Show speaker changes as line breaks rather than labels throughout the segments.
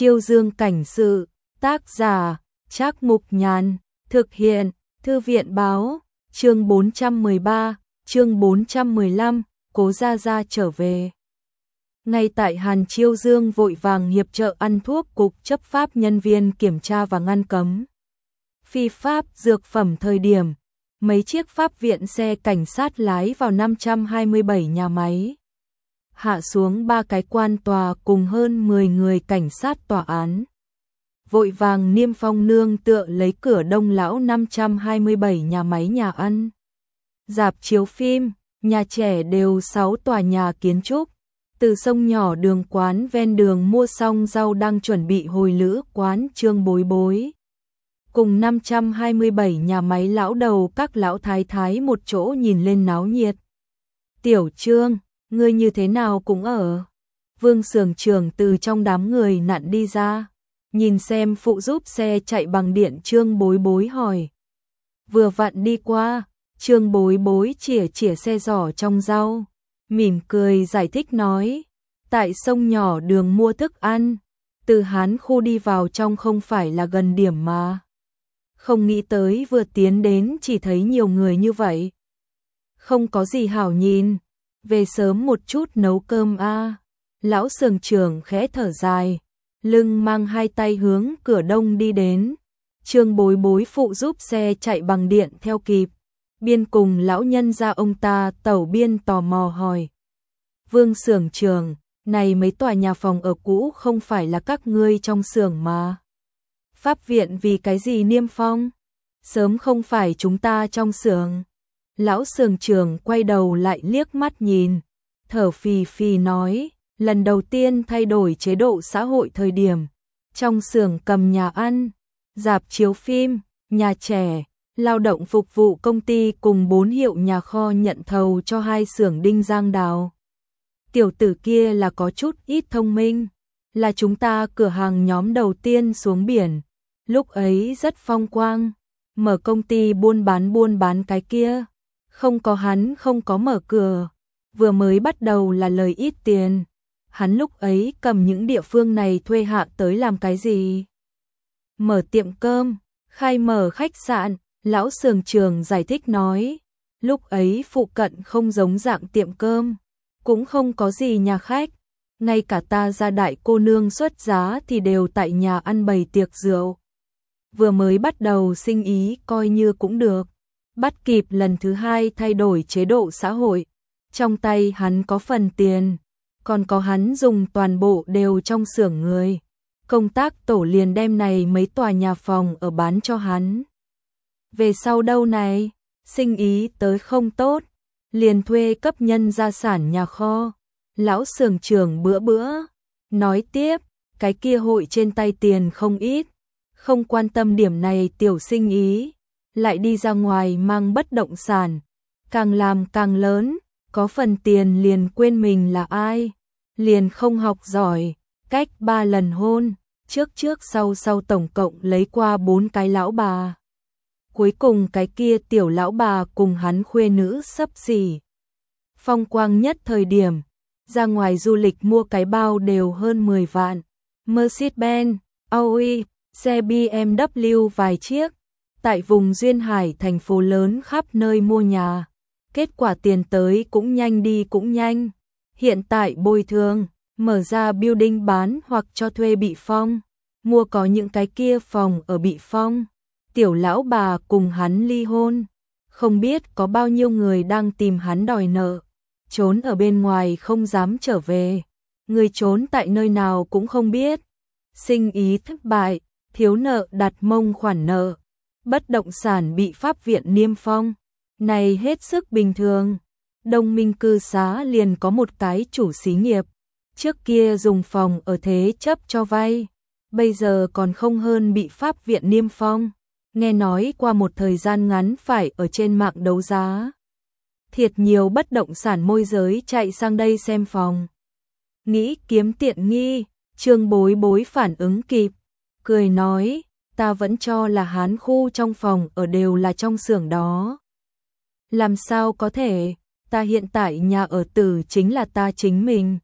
Chiêu Dương cảnh sự, tác giả, Trác Mục Nhàn, thực hiện, Thư viện báo, chương 413, chương 415, Cố Gia Gia trở về. Ngay tại Hàn Chiêu Dương vội vàng hiệp trợ ăn thuốc, cục chấp pháp nhân viên kiểm tra và ngăn cấm phi pháp dược phẩm thời điểm, mấy chiếc pháp viện xe cảnh sát lái vào 527 nhà máy. Hạ xuống 3 cái quan tòa cùng hơn 10 người cảnh sát tòa án. Vội vàng niêm phong nương tựa lấy cửa đông lão 527 nhà máy nhà ăn, rạp chiếu phim, nhà trẻ đều 6 tòa nhà kiến trúc. Từ sông nhỏ đường quán ven đường mua xong rau đang chuẩn bị hồi lữ quán Trương Bối Bối. Cùng 527 nhà máy lão đầu các lão thái thái một chỗ nhìn lên náo nhiệt. Tiểu Trương, ngươi như thế nào cũng ở. Vương xưởng trưởng từ trong đám người nặn đi ra, nhìn xem phụ giúp xe chạy bằng điện Trương Bối Bối hỏi. Vừa vặn đi qua, Trương Bối Bối chỉa xe giỏ trong rau, mỉm cười giải thích nói, tại sông nhỏ đường mua thức ăn, từ Hán khu đi vào trong không phải là gần điểm mà. Không nghĩ tới vừa tiến đến chỉ thấy nhiều người như vậy. Không có gì hảo nhìn, về sớm một chút nấu cơm a. Lão xưởng trưởng khẽ thở dài, lưng mang hai tay hướng cửa đông đi đến. Trương Bối Bối phụ giúp xe chạy bằng điện theo kịp. Biên cùng lão nhân ra ông ta tẩu biên tò mò hỏi. Vương xưởng trưởng, này mấy tòa nhà phòng ở cũ không phải là các ngươi trong xưởng mà. Pháp viện vì cái gì niêm phong? Sớm không phải chúng ta trong xưởng. Lão xưởng trưởng quay đầu lại liếc mắt nhìn, thở phì phì nói, lần đầu tiên thay đổi chế độ xã hội thời điểm, trong xưởng cầm nhà ăn, rạp chiếu phim, nhà trẻ, lao động phục vụ công ty cùng 4 hiệu nhà kho nhận thầu cho 2 xưởng Đinh Giang Đào. Tiểu tử kia là có chút ít thông minh, là chúng ta cửa hàng nhóm đầu tiên xuống biển, lúc ấy rất phong quang, mở công ty buôn bán cái kia, không có hắn không có mở cửa, vừa mới bắt đầu là lời ít tiền, hắn lúc ấy cầm những địa phương này thuê hạ tới làm cái gì? Mở tiệm cơm, khai mở khách sạn. Lão xưởng trưởng giải thích nói, lúc ấy phụ cận không giống dạng tiệm cơm, cũng không có gì nhà khách, ngay cả ta gia đại cô nương xuất giá thì đều tại nhà ăn bày tiệc rượu. Vừa mới bắt đầu sinh ý coi như cũng được, bắt kịp lần thứ 2 thay đổi chế độ xã hội, trong tay hắn có phần tiền, còn có hắn dùng toàn bộ đều trong xưởng người. Công tác tổ liền đem này mấy tòa nhà phòng ở bán cho hắn. Về sau đâu này, sinh ý tới không tốt, liền thuê cấp nhân gia sản nhà kho. Lão xưởng trưởng bữa nói tiếp, cái kia hội trên tay tiền không ít, không quan tâm điểm này tiểu sinh ý, lại đi ra ngoài mang bất động sản, càng làm càng lớn, có phần tiền liền quên mình là ai, liền không học giỏi, cách 3 lần hôn, trước sau tổng cộng lấy qua 4 cái lão bà. Cuối cùng cái kia tiểu lão bà cùng hắn khuê nữ xấp xỉ. Phong quang nhất thời điểm, ra ngoài du lịch mua cái bao đều hơn 10 vạn. Mercedes-Benz, Audi, xe BMW vài chiếc. Tại vùng Duyên Hải thành phố lớn khắp nơi mua nhà. Kết quả tiền tới cũng nhanh đi cũng nhanh. Hiện tại bồi thường, mở ra building bán hoặc cho thuê bị phong. Mua có những cái kia phòng ở bị phong. Tiểu lão bà cùng hắn ly hôn, không biết có bao nhiêu người đang tìm hắn đòi nợ, trốn ở bên ngoài không dám trở về, người trốn tại nơi nào cũng không biết. Sinh ý thất bại, thiếu nợ đặt mông khoản nợ, bất động sản bị pháp viện niêm phong, này hết sức bình thường. Đông Minh cư xá liền có một cái chủ xí nghiệp, trước kia dùng phòng ở thế chấp cho vay, bây giờ còn không hơn bị pháp viện niêm phong. Nghe nói qua một thời gian ngắn phải ở trên mạng đấu giá. Thiệt nhiều bất động sản môi giới chạy sang đây xem phòng. Nghĩ kiếm tiện nghi, Trương Bối Bối phản ứng kịp, cười nói, ta vẫn cho là Hán khu trong phòng ở đều là trong xưởng đó. Làm sao có thể, ta hiện tại nhà ở tử chính là ta chính mình.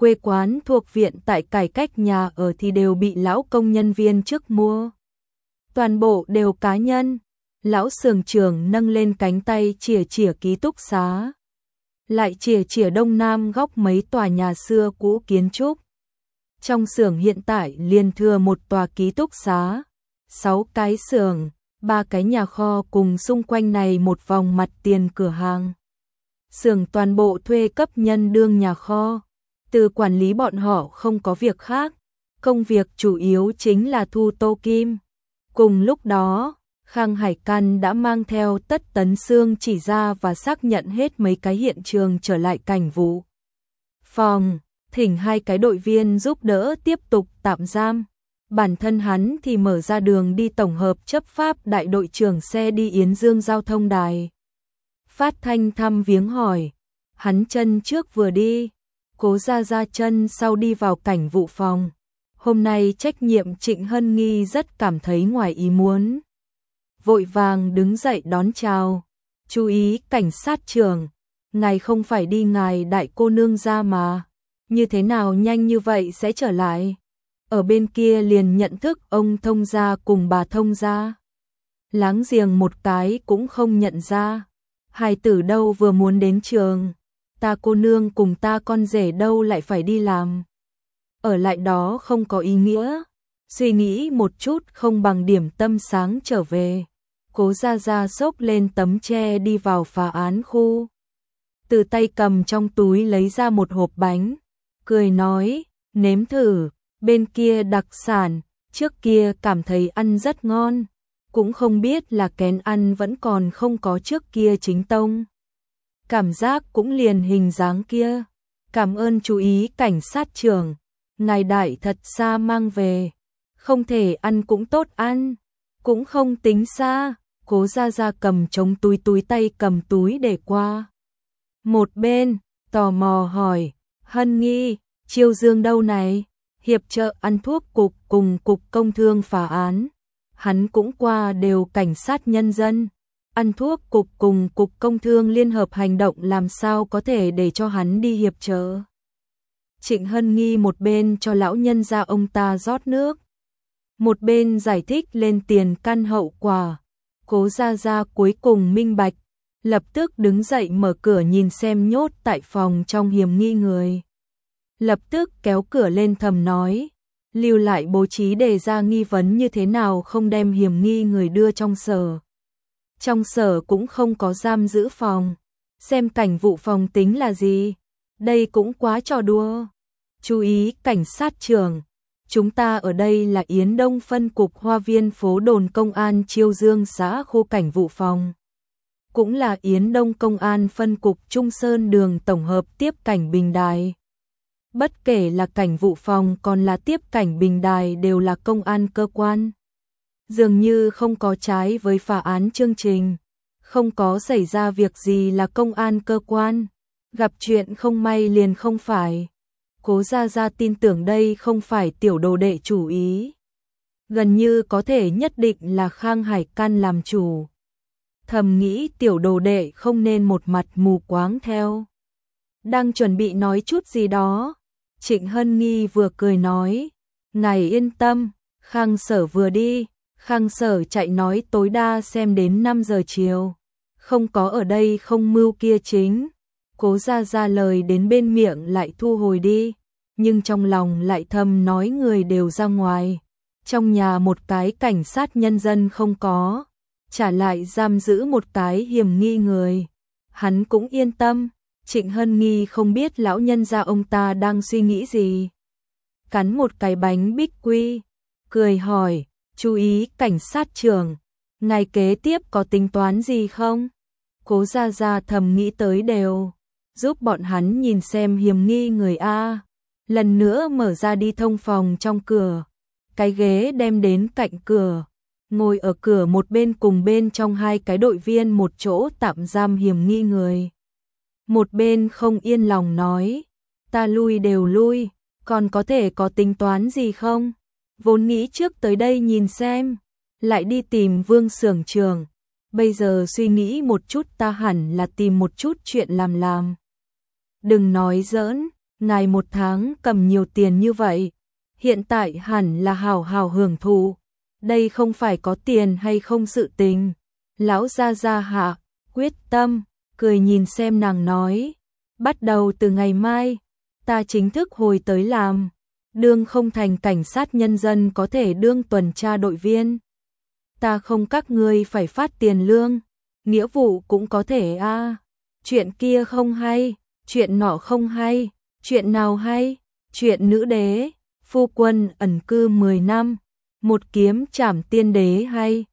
quê quán thuộc viện tại cải cách nhà ở thì đều bị lão công nhân viên trước mua. Toàn bộ đều cá nhân. Lão xưởng trưởng nâng lên cánh tay chìa chìa ký túc xá. Lại chìa chìa đông nam góc mấy tòa nhà xưa cũ kiến trúc. Trong xưởng hiện tại liền thừa một tòa ký túc xá, 6 cái xưởng, 3 cái nhà kho cùng xung quanh này một vòng mặt tiền cửa hàng. Xưởng toàn bộ thuê cấp nhân đương nhà kho, từ quản lý bọn họ không có việc khác, công việc chủ yếu chính là thu tô kim. Cùng lúc đó, Khang Hải Căn đã mang theo Tất Tấn Xương chỉ ra và xác nhận hết mấy cái hiện trường trở lại cảnh vụ phòng, thỉnh 2 cái đội viên giúp đỡ tiếp tục tạm giam. Bản thân hắn thì mở ra đường đi tổng hợp chấp pháp đại đội trưởng xe đi Yến Dương giao thông đài. Phát thanh thăm viếng hỏi, hắn chân trước vừa đi, Cố Gia Gia chân sau đi vào cảnh vụ phòng. Hôm nay trách nhiệm Trịnh Hân Nghi rất cảm thấy ngoài ý muốn. Vội vàng đứng dậy đón chào, chú ý cảnh sát trưởng, ngài không phải đi ngài đại cô nương ra mà, như thế nào nhanh như vậy sẽ trở lại? Ở bên kia liền nhận thức ông thông gia cùng bà thông gia. Láng giềng một cái cũng không nhận ra. Hài tử đâu vừa muốn đến trường, ta cô nương cùng ta con rể đâu lại phải đi làm. Ở lại đó không có ý nghĩa, suy nghĩ một chút không bằng điểm tâm sáng trở về. Cố Gia Gia xốc lên tấm tre đi vào phá án khu. Từ tay cầm trong túi lấy ra một hộp bánh, cười nói, nếm thử, bên kia đặc sản, trước kia cảm thấy ăn rất ngon, cũng không biết là kén ăn vẫn còn không có trước kia chính tông. Cảm giác cũng liền hình dáng kia, cảm ơn chú ý cảnh sát trưởng, ngài đại thật xa mang về, không thể ăn cũng tốt ăn, cũng không tính xa. Cố Gia Gia cầm chống túi tay cầm túi để qua một bên, tò mò hỏi, Hân Nghi, Chiêu Dương đâu này? Hiệp trợ ăn thuốc cục cùng cục công thương phá án. Hắn cũng qua đều cảnh sát nhân dân. Ăn thuốc cục cùng cục công thương liên hợp hành động làm sao có thể để cho hắn đi hiệp trợ. Trịnh Hân Nghi một bên cho lão nhân gia ông ta rót nước, một bên giải thích lên tiền căn hậu quả. Cố Gia Gia cuối cùng minh bạch, lập tức đứng dậy mở cửa nhìn xem nhốt tại phòng trong hiểm nghi người. Lập tức kéo cửa lên thầm nói, lưu lại bố trí đề ra nghi vấn như thế nào không đem hiểm nghi người đưa trong sở. Trong sở cũng không có giam giữ phòng, xem cảnh vụ phòng tính là gì, đây cũng quá trò đùa. Chú ý cảnh sát trưởng, chúng ta ở đây là Yến Đông phân cục Hoa Viên phố đồn công an Chiêu Dương xã khu cảnh vụ phòng. Cũng là Yến Đông công an phân cục Trung Sơn đường tổng hợp tiếp cảnh Bình Đài. Bất kể là cảnh vụ phòng còn là tiếp cảnh Bình Đài đều là công an cơ quan. Dường như không có trái với phá án chương trình, không có xảy ra việc gì là công an cơ quan, gặp chuyện không may liền không phải. Cố Gia Gia tin tưởng đây không phải tiểu đồ đệ chủ ý. Gần như có thể nhất định là Khang Hải Căn làm chủ. Thầm nghĩ tiểu đồ đệ không nên một mặt mù quáng theo. Đang chuẩn bị nói chút gì đó, Trịnh Hân Nghi vừa cười nói, ngài yên tâm, Khang Sở vừa đi, Khang Sở chạy nói tối đa xem đến 5 giờ chiều, không có ở đây không mưu kia chính. Cố Gia Gia lời đến bên miệng lại thu hồi đi, nhưng trong lòng lại thầm nói người đều ra ngoài. Trong nhà một cái cảnh sát nhân dân không có, trả lại giam giữ một cái hiểm nghi người. Hắn cũng yên tâm, Trịnh Hân Nghi không biết lão nhân gia ông ta đang suy nghĩ gì. Cắn một cái bánh bích quy, cười hỏi, chú ý cảnh sát trưởng, ngày kế tiếp có tính toán gì không? Cố Gia Gia thầm nghĩ tới đều, giúp bọn hắn nhìn xem hiểm nghi người A. Lần nữa mở ra đi thông phòng trong cửa, cái ghế đem đến cạnh cửa, ngồi ở cửa một bên cùng bên trong 2 cái đội viên một chỗ tạm giam hiểm nghi người. Một bên không yên lòng nói, ta lui đều lui, còn có thể có tính toán gì không? Vốn nghĩ trước tới đây nhìn xem, lại đi tìm Vương xưởng trưởng, bây giờ suy nghĩ một chút ta hẳn là tìm một chút chuyện làm. Đừng nói giỡn, ngài một tháng cầm nhiều tiền như vậy, hiện tại hẳn là hào hào hưởng thụ, đây không phải có tiền hay không sự tình. Lão gia gia hạ quyết tâm, cười nhìn xem nàng nói, bắt đầu từ ngày mai, ta chính thức hồi tới làm, đương không thành cảnh sát nhân dân có thể đương tuần tra đội viên. Ta không các ngươi phải phát tiền lương, nghĩa vụ cũng có thể a. Chuyện kia không hay, chuyện nọ không hay, chuyện nào hay, chuyện nữ đế, phu quân ẩn cư 10 năm, một kiếm trảm tiên đế hay.